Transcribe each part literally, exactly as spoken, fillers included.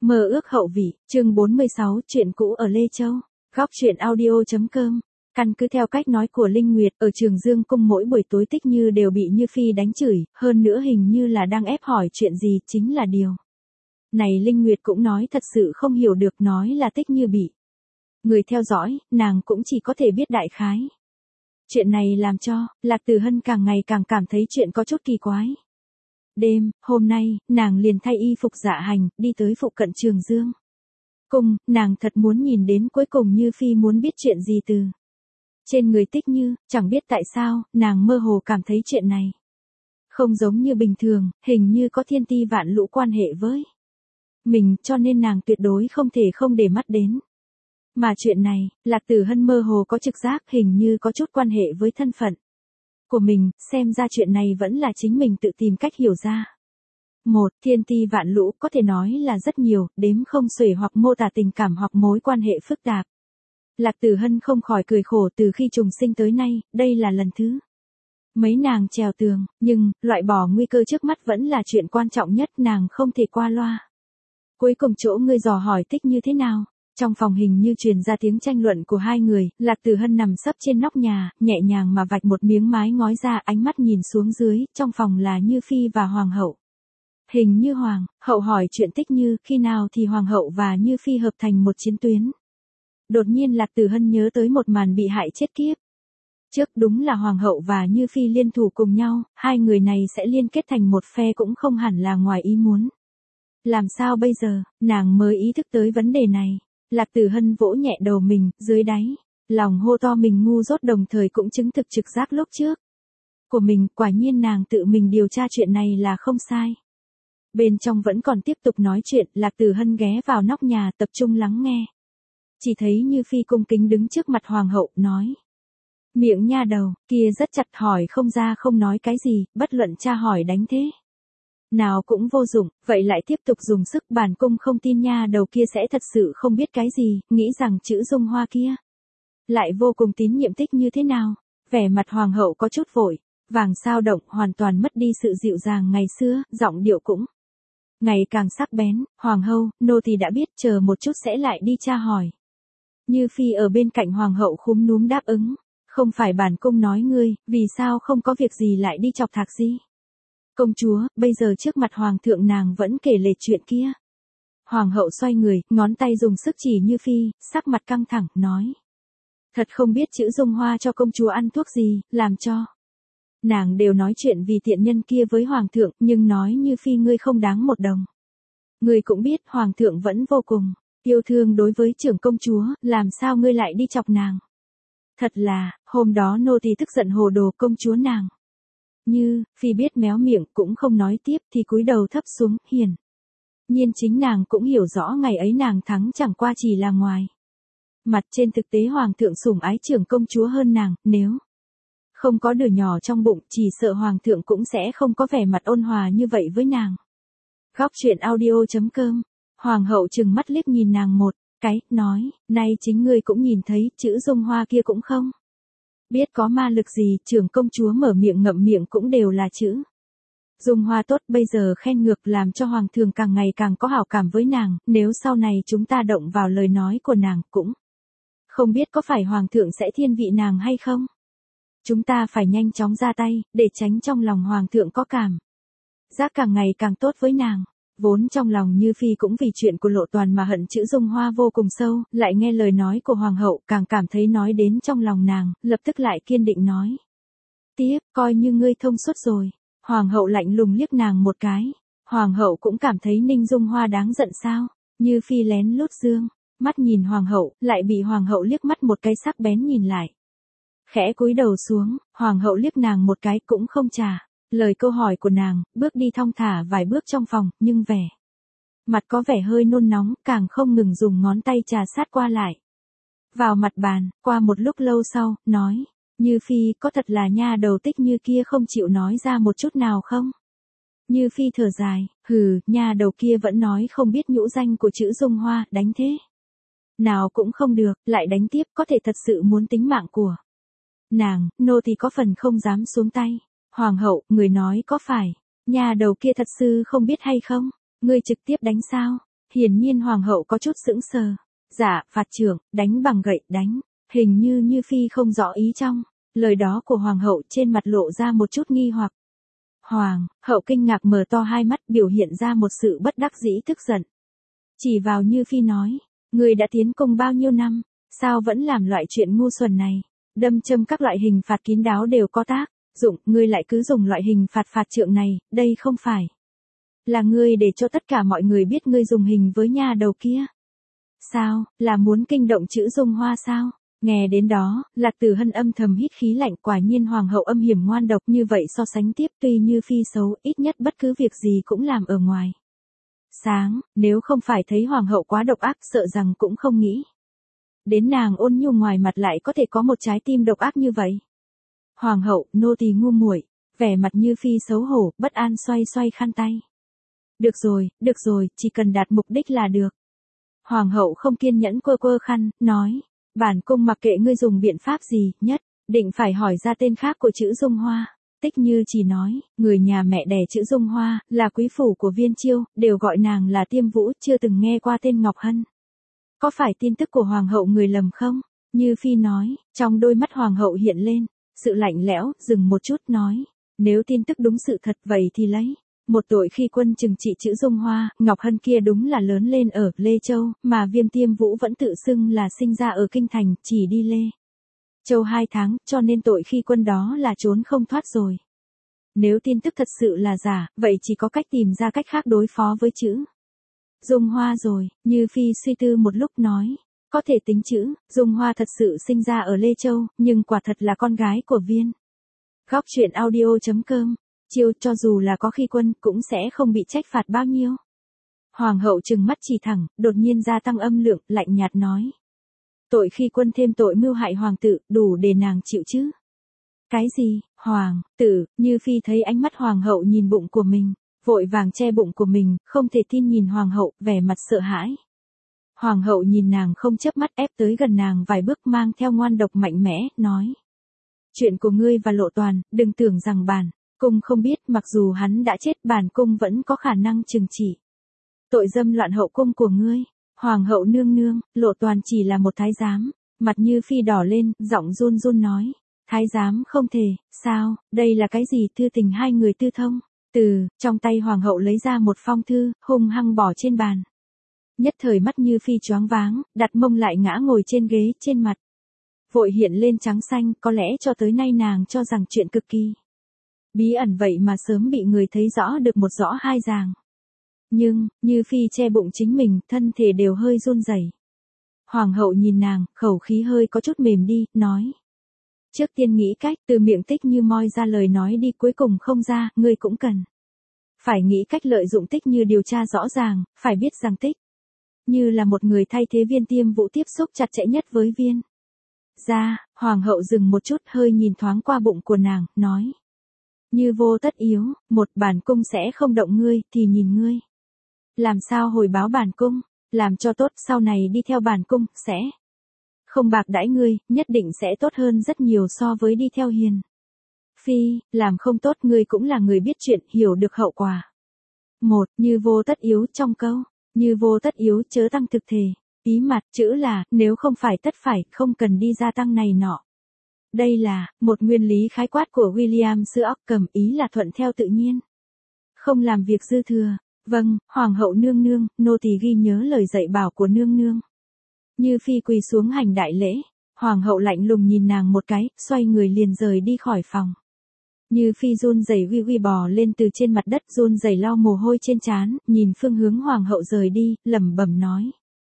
Mơ ước hậu vị, chương bốn mươi sáu, chuyện cũ ở Lê Châu. Góc truyện audio chấm com. Căn cứ theo cách nói của Linh Nguyệt, ở Trường Dương Cung mỗi buổi tối Tích Như đều bị Như Phi đánh chửi, hơn nữa hình như là đang ép hỏi chuyện gì chính là điều. Này Linh Nguyệt cũng nói thật sự không hiểu được, nói là Tích Như bị người theo dõi, nàng cũng chỉ có thể biết đại khái. Chuyện này làm cho Lạc Tử Hân càng ngày càng cảm thấy chuyện có chút kỳ quái. Đêm, hôm nay, nàng liền thay y phục dạ hành, đi tới phụ cận Trường Dương Cung, nàng thật muốn nhìn đến cuối cùng Như Phi muốn biết chuyện gì từ trên người Tích Như, chẳng biết tại sao, nàng mơ hồ cảm thấy chuyện này không giống như bình thường, hình như có thiên ti vạn lũ quan hệ với mình, cho nên nàng tuyệt đối không thể không để mắt đến. Mà chuyện này, Lạc Tử Hân mơ hồ có trực giác, hình như có chút quan hệ với thân phận của mình, xem ra chuyện này vẫn là chính mình tự tìm cách hiểu ra. Một, thiên ti vạn lũ có thể nói là rất nhiều, đếm không xuể hoặc mô tả tình cảm hoặc mối quan hệ phức tạp. Lạc Tử Hân không khỏi cười khổ, từ khi trùng sinh tới nay, đây là lần thứ mấy nàng trèo tường, nhưng, loại bỏ nguy cơ trước mắt vẫn là chuyện quan trọng nhất, nàng không thể qua loa. Cuối cùng chỗ ngươi dò hỏi Tích như thế nào? Trong phòng hình như truyền ra tiếng tranh luận của hai người, Lạc Tử Hân nằm sấp trên nóc nhà, nhẹ nhàng mà vạch một miếng mái ngói ra, ánh mắt nhìn xuống dưới, trong phòng là Như Phi và Hoàng hậu. Hình như Hoàng hậu hỏi chuyện Tích Như, khi nào thì Hoàng hậu và Như Phi hợp thành một chiến tuyến. Đột nhiên Lạc Tử Hân nhớ tới một màn bị hại chết kiếp trước, đúng là Hoàng hậu và Như Phi liên thủ cùng nhau, hai người này sẽ liên kết thành một phe cũng không hẳn là ngoài ý muốn. Làm sao bây giờ, nàng mới ý thức tới vấn đề này. Lạc Tử Hân vỗ nhẹ đầu mình, dưới đáy lòng hô to mình ngu dốt, đồng thời cũng chứng thực trực giác lúc trước của mình, quả nhiên nàng tự mình điều tra chuyện này là không sai. Bên trong vẫn còn tiếp tục nói chuyện, Lạc Tử Hân ghé vào nóc nhà tập trung lắng nghe. Chỉ thấy Như Phi cung kính đứng trước mặt Hoàng hậu, nói. Miệng nha đầu kia rất chặt, hỏi không ra không nói cái gì, bất luận cha hỏi đánh thế nào cũng vô dụng, vậy lại tiếp tục dùng sức. Bản cung không tin nha đầu kia sẽ thật sự không biết cái gì, nghĩ rằng chữ Dung Hoa kia lại vô cùng tín nhiệm Tích như thế nào. Vẻ mặt Hoàng hậu có chút vội vàng sao động, hoàn toàn mất đi sự dịu dàng ngày xưa, giọng điệu cũng ngày càng sắc bén. Hoàng hậu, nô tỳ đã biết, chờ một chút sẽ lại đi tra hỏi. Như Phi ở bên cạnh Hoàng hậu khúm núm đáp ứng. Không phải bản cung nói ngươi, vì sao không có việc gì lại đi chọc thạc gì? Công chúa, bây giờ trước mặt Hoàng thượng nàng vẫn kể lể chuyện kia. Hoàng hậu xoay người, ngón tay dùng sức chỉ Như Phi, sắc mặt căng thẳng, nói. Thật không biết chữ Dung Hoa cho công chúa ăn thuốc gì, làm cho nàng đều nói chuyện vì tiện nhân kia với Hoàng thượng, nhưng nói Như Phi ngươi không đáng một đồng. Ngươi cũng biết Hoàng thượng vẫn vô cùng yêu thương đối với trưởng công chúa, làm sao ngươi lại đi chọc nàng? Thật là, hôm đó nô tỳ tức giận hồ đồ, công chúa nàng. Như Phi biết méo miệng cũng không nói tiếp, thì cúi đầu thấp xuống, hiền nhiên chính nàng cũng hiểu rõ ngày ấy nàng thắng chẳng qua chỉ là ngoài mặt, trên thực tế Hoàng thượng sủng ái trưởng công chúa hơn nàng, nếu không có đứa nhỏ trong bụng, chỉ sợ Hoàng thượng cũng sẽ không có vẻ mặt ôn hòa như vậy với nàng. Góc truyện audio chấm com. Hoàng hậu trừng mắt liếc nhìn nàng một cái, nói, nay chính ngươi cũng nhìn thấy, chữ Dung Hoa kia cũng không biết có ma lực gì. Trưởng công chúa mở miệng ngậm miệng cũng đều là chữ Dung Hoa tốt, bây giờ khen ngược làm cho Hoàng thượng càng ngày càng có hảo cảm với nàng, nếu sau này chúng ta động vào lời nói của nàng, cũng không biết có phải Hoàng thượng sẽ thiên vị nàng hay không. Chúng ta phải nhanh chóng ra tay, để tránh trong lòng Hoàng thượng có cảm giác càng ngày càng tốt với nàng. Vốn trong lòng Như Phi cũng vì chuyện của Lộ Toàn mà hận chữ Dung Hoa vô cùng sâu, lại nghe lời nói của Hoàng hậu, càng cảm thấy nói đến trong lòng nàng, lập tức lại kiên định nói. Tiếp, coi như ngươi thông suốt rồi. Hoàng hậu lạnh lùng liếc nàng một cái. Hoàng hậu cũng cảm thấy Ninh Dung Hoa đáng giận sao. Như Phi lén lút dương mắt nhìn Hoàng hậu, lại bị Hoàng hậu liếc mắt một cái sắc bén nhìn lại. Khẽ cúi đầu xuống, Hoàng hậu liếc nàng một cái cũng không trả lời câu hỏi của nàng, bước đi thong thả vài bước trong phòng, nhưng vẻ mặt có vẻ hơi nôn nóng, càng không ngừng dùng ngón tay trà sát qua lại vào mặt bàn. Qua một lúc lâu sau, nói, Như Phi, có thật là nha đầu Tích Như kia không chịu nói ra một chút nào không? Như Phi thở dài, hừ, nha đầu kia vẫn nói không biết nhũ danh của chữ Dung Hoa, đánh thế nào cũng không được, lại đánh tiếp, có thể thật sự muốn tính mạng của nàng, nô tỳ có phần không dám xuống tay. Hoàng hậu, người nói có phải nha đầu kia thật sự không biết hay không? Ngươi trực tiếp đánh sao? Hiển nhiên hoàng hậu có chút sững sờ. Dạ, phạt trưởng, đánh bằng gậy, đánh. Hình như Như Phi không rõ ý trong lời đó của hoàng hậu, trên mặt lộ ra một chút nghi hoặc. Hoàng hậu kinh ngạc mở to hai mắt, biểu hiện ra một sự bất đắc dĩ tức giận. Chỉ vào Như Phi nói, người đã tiến cung bao nhiêu năm, sao vẫn làm loại chuyện ngu xuẩn này? Đâm châm các loại hình phạt kín đáo đều có tác dụng, ngươi lại cứ dùng loại hình phạt phạt trượng này, đây không phải là ngươi để cho tất cả mọi người biết ngươi dùng hình với nha đầu kia. Sao, là muốn kinh động chữ Dung Hoa sao? Nghe đến đó, Lạc Tử Hân âm thầm hít khí lạnh, quả nhiên hoàng hậu âm hiểm ngoan độc như vậy. So sánh tiếp, tuy Như Phi xấu, ít nhất bất cứ việc gì cũng làm ở ngoài sáng, nếu không phải thấy hoàng hậu quá độc ác, sợ rằng cũng không nghĩ đến nàng ôn nhu ngoài mặt lại có thể có một trái tim độc ác như vậy. Hoàng hậu, nô tỳ ngu muội. Vẻ mặt Như Phi xấu hổ, bất an xoay xoay khăn tay. Được rồi, được rồi, chỉ cần đạt mục đích là được. Hoàng hậu không kiên nhẫn quơ quơ khăn, nói, bản cung mặc kệ ngươi dùng biện pháp gì, nhất định phải hỏi ra tên khác của chữ Dung Hoa. Tích Như chỉ nói, người nhà mẹ đẻ chữ Dung Hoa, là quý phủ của Viên Chiêu, đều gọi nàng là Tiêm Vũ, chưa từng nghe qua tên Ngọc Hân. Có phải tin tức của hoàng hậu người lầm không? Như Phi nói, trong đôi mắt hoàng hậu hiện lên sự lạnh lẽo, dừng một chút nói, nếu tin tức đúng sự thật vậy thì lấy một tội khi quân trừng trị chữ Dung Hoa. Ngọc Hân kia đúng là lớn lên ở Lê Châu, mà Viêm Tiêm Vũ vẫn tự xưng là sinh ra ở Kinh Thành, chỉ đi Lê Châu hai tháng, cho nên tội khi quân đó là trốn không thoát rồi. Nếu tin tức thật sự là giả, vậy chỉ có cách tìm ra cách khác đối phó với chữ Dung Hoa rồi. Như Phi suy tư một lúc nói, có thể tính chữ Dung Hoa thật sự sinh ra ở Lê Châu, nhưng quả thật là con gái của Viên. Góc truyện audio chấm com. Chiêu, cho dù là có khi quân, cũng sẽ không bị trách phạt bao nhiêu. Hoàng hậu trừng mắt chỉ thẳng, đột nhiên gia tăng âm lượng, lạnh nhạt nói. Tội khi quân thêm tội mưu hại hoàng tử, đủ để nàng chịu chứ? Cái gì, hoàng tử? Như Phi thấy ánh mắt hoàng hậu nhìn bụng của mình, vội vàng che bụng của mình, không thể tin nhìn hoàng hậu, vẻ mặt sợ hãi. Hoàng hậu nhìn nàng không chớp mắt, ép tới gần nàng vài bước, mang theo ngoan độc mạnh mẽ, nói. Chuyện của ngươi và Lộ Toàn, đừng tưởng rằng bản cung không biết, mặc dù hắn đã chết, bản cung vẫn có khả năng trừng trị tội dâm loạn hậu cung của ngươi. Hoàng hậu nương nương, Lộ Toàn chỉ là một thái giám. Mặt Như Phi đỏ lên, giọng run run nói. Thái giám không thể, sao, đây là cái gì? Thư tình hai người tư thông. Từ trong tay hoàng hậu lấy ra một phong thư, hung hăng bỏ trên bàn. Nhất thời mắt Như Phi choáng váng, đặt mông lại ngã ngồi trên ghế, trên mặt vội hiện lên trắng xanh. Có lẽ cho tới nay nàng cho rằng chuyện cực kỳ bí ẩn vậy mà sớm bị người thấy rõ được một rõ hai ràng. Nhưng, Như Phi che bụng chính mình, thân thể đều hơi run rẩy. Hoàng hậu nhìn nàng, khẩu khí hơi có chút mềm đi, nói. Trước tiên nghĩ cách, từ miệng Tích Như moi ra lời nói đi, cuối cùng không ra, ngươi cũng cần phải nghĩ cách lợi dụng Tích Như điều tra rõ ràng, phải biết rằng Tích Như là một người thay thế Viên Tiêm Vũ tiếp xúc chặt chẽ nhất với Viên gia. Hoàng hậu dừng một chút, hơi nhìn thoáng qua bụng của nàng, nói. Như vô tất yếu, một, bản cung sẽ không động ngươi, thì nhìn ngươi làm sao hồi báo bản cung, làm cho tốt, sau này đi theo bản cung, sẽ không bạc đãi ngươi, nhất định sẽ tốt hơn rất nhiều so với đi theo Hiền Phi. Làm không tốt, ngươi cũng là người biết chuyện, hiểu được hậu quả. Một, như vô tất yếu, trong câu như vô tất yếu chớ tăng thực thể, ý mặt chữ là, nếu không phải tất phải, không cần đi gia tăng này nọ. Đây là một nguyên lý khái quát của William Sir Ockham, ý là thuận theo tự nhiên, không làm việc dư thừa. Vâng, hoàng hậu nương nương, nô tỳ ghi nhớ lời dạy bảo của nương nương. Như Phi quỳ xuống hành đại lễ. Hoàng hậu lạnh lùng nhìn nàng một cái, xoay người liền rời đi khỏi phòng. Như Phi run rẩy uy uy bò lên từ trên mặt đất, run rẩy lau mồ hôi trên trán, nhìn phương hướng hoàng hậu rời đi, lẩm bẩm nói.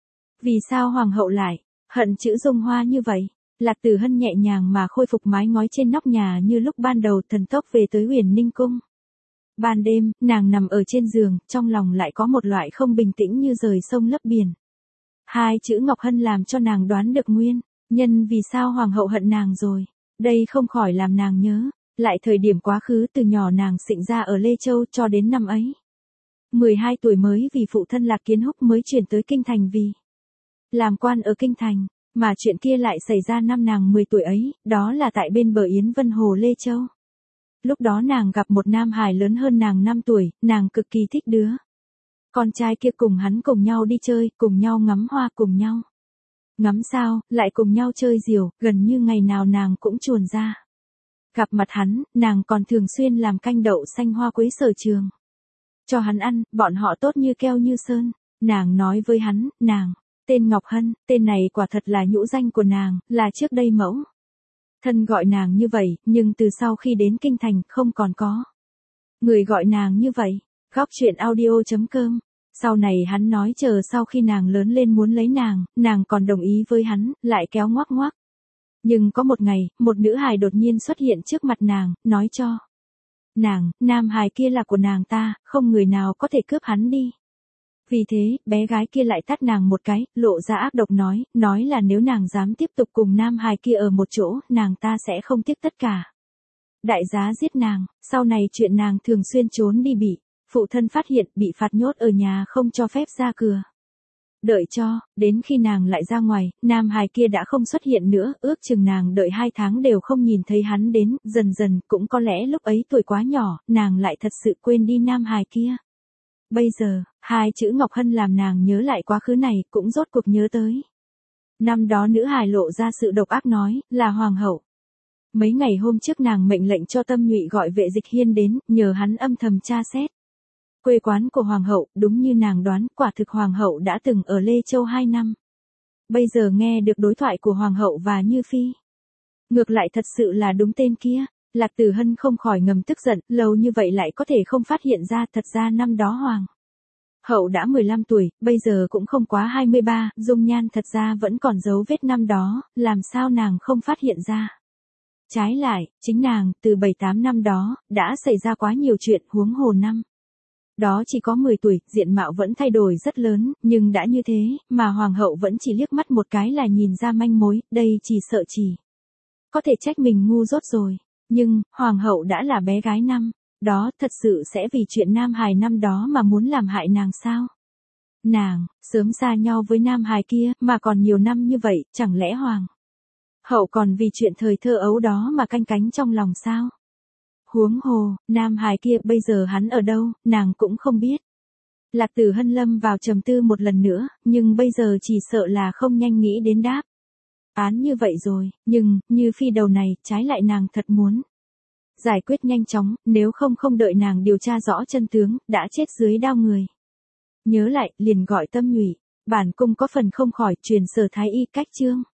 Vì sao hoàng hậu lại hận chữ Dung Hoa như vậy? Lạc Tử Hân nhẹ nhàng mà khôi phục mái ngói trên nóc nhà như lúc ban đầu, thần tốc về tới Huyền Ninh cung. Ban đêm, nàng nằm ở trên giường, trong lòng lại có một loại không bình tĩnh như rời sông lấp biển. Hai chữ Ngọc Hân làm cho nàng đoán được nguyên nhân vì sao hoàng hậu hận nàng rồi. Đây không khỏi làm nàng nhớ lại thời điểm quá khứ, từ nhỏ nàng sinh ra ở Lê Châu cho đến năm ấy mười hai tuổi mới vì phụ thân Lạc Kiến Húc mới chuyển tới Kinh Thành vì làm quan ở Kinh Thành, mà chuyện kia lại xảy ra năm nàng mười tuổi ấy, đó là tại bên bờ Yến Vân Hồ Lê Châu. Lúc đó nàng gặp một nam hài lớn hơn nàng năm tuổi, nàng cực kỳ thích đứa Con trai kia cùng hắn cùng nhau đi chơi, cùng nhau ngắm hoa, cùng nhau ngắm sao, lại cùng nhau chơi diều, gần như ngày nào nàng cũng chuồn ra. Gặp mặt hắn, nàng còn thường xuyên làm canh đậu xanh hoa quế sở trường cho hắn ăn, bọn họ tốt như keo như sơn. Nàng nói với hắn, nàng, tên Ngọc Hân, tên này quả thật là nhũ danh của nàng, là trước đây mẫu thân gọi nàng như vậy, nhưng từ sau khi đến kinh thành không còn có người gọi nàng như vậy. Góc truyện audio chấm com. Sau này hắn nói chờ sau khi nàng lớn lên muốn lấy nàng, nàng còn đồng ý với hắn, lại kéo ngoắc ngoắc. Nhưng có một ngày, một nữ hài đột nhiên xuất hiện trước mặt nàng, nói cho nàng, nam hài kia là của nàng ta, không người nào có thể cướp hắn đi. Vì thế, bé gái kia lại tát nàng một cái, lộ ra ác độc nói, nói là nếu nàng dám tiếp tục cùng nam hài kia ở một chỗ, nàng ta sẽ không tiếc tất cả đại giá giết nàng. Sau này chuyện nàng thường xuyên trốn đi bị phụ thân phát hiện, bị phạt nhốt ở nhà không cho phép ra cửa. Đợi cho, đến khi nàng lại ra ngoài, nam hài kia đã không xuất hiện nữa, ước chừng nàng đợi hai tháng đều không nhìn thấy hắn đến, dần dần, cũng có lẽ lúc ấy tuổi quá nhỏ, nàng lại thật sự quên đi nam hài kia. Bây giờ, hai chữ Ngọc Hân làm nàng nhớ lại quá khứ này, cũng rốt cuộc nhớ tới. Năm đó nữ hài lộ ra sự độc ác nói, là hoàng hậu. Mấy ngày hôm trước nàng mệnh lệnh cho Tâm Nhụy gọi vệ dịch hiên đến, nhờ hắn âm thầm tra xét quê quán của hoàng hậu. Đúng như nàng đoán, quả thực hoàng hậu đã từng ở Lê Châu hai năm. Bây giờ nghe được đối thoại của hoàng hậu và Như Phi, ngược lại thật sự là đúng tên kia. Lạc Tử Hân không khỏi ngầm tức giận, lâu như vậy lại có thể không phát hiện ra, thật ra năm đó hoàng hậu đã mười lăm tuổi, bây giờ cũng không quá hai mươi ba, dung nhan thật ra vẫn còn dấu vết năm đó, làm sao nàng không phát hiện ra. Trái lại, chính nàng, từ bảy tám năm đó, đã xảy ra quá nhiều chuyện, huống hồ năm đó chỉ có mười tuổi, diện mạo vẫn thay đổi rất lớn, nhưng đã như thế, mà hoàng hậu vẫn chỉ liếc mắt một cái là nhìn ra manh mối, đây chỉ sợ chỉ có thể trách mình ngu dốt rồi. Nhưng, hoàng hậu đã là bé gái năm đó, thật sự sẽ vì chuyện nam hài năm đó mà muốn làm hại nàng sao? Nàng, sớm xa nhau với nam hài kia, mà còn nhiều năm như vậy, chẳng lẽ hoàng hậu còn vì chuyện thời thơ ấu đó mà canh cánh trong lòng sao? Huống hồ, nam hài kia bây giờ hắn ở đâu, nàng cũng không biết. Lạc Tử Hân lâm vào trầm tư một lần nữa, nhưng bây giờ chỉ sợ là không nhanh nghĩ đến đáp án như vậy rồi, nhưng, Như Phi đầu này, trái lại nàng thật muốn giải quyết nhanh chóng, nếu không không đợi nàng điều tra rõ chân tướng, đã chết dưới đao người. Nhớ lại, liền gọi Tâm Nhụy, bản cung có phần không khỏi, truyền Sở thái y cách chương.